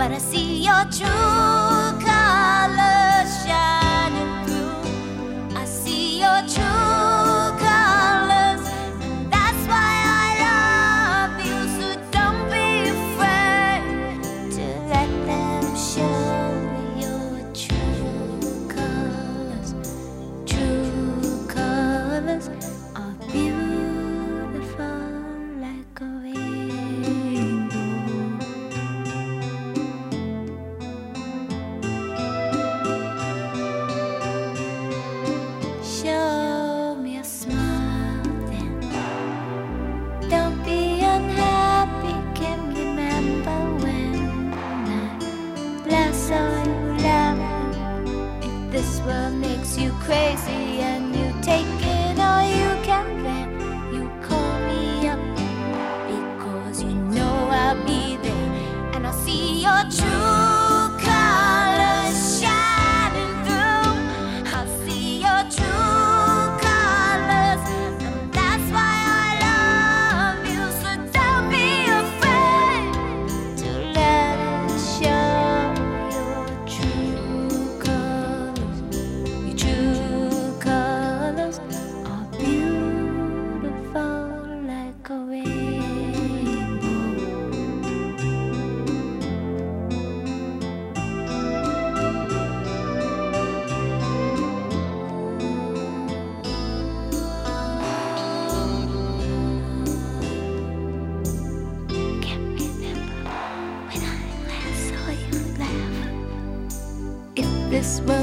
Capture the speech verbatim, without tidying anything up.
but I see your true colors shining through. I see your true colors, and that's why I love you. So don't be afraid to let them show your true colors. True colors are beautiful like a rainbow. Show me a smile then. Don't be unhappy. Can remember when I last saw you laughing. If this world makes you crazy and you take it all you can, then you call me up, because you know I'll be there, and I'll see your true colors shining through. I'll see your true colors, and that's why I love you. So don't be afraid to let it show your true colors. Your true colors are beautiful like a rainbow. Can't remember when I last saw you laugh. If this world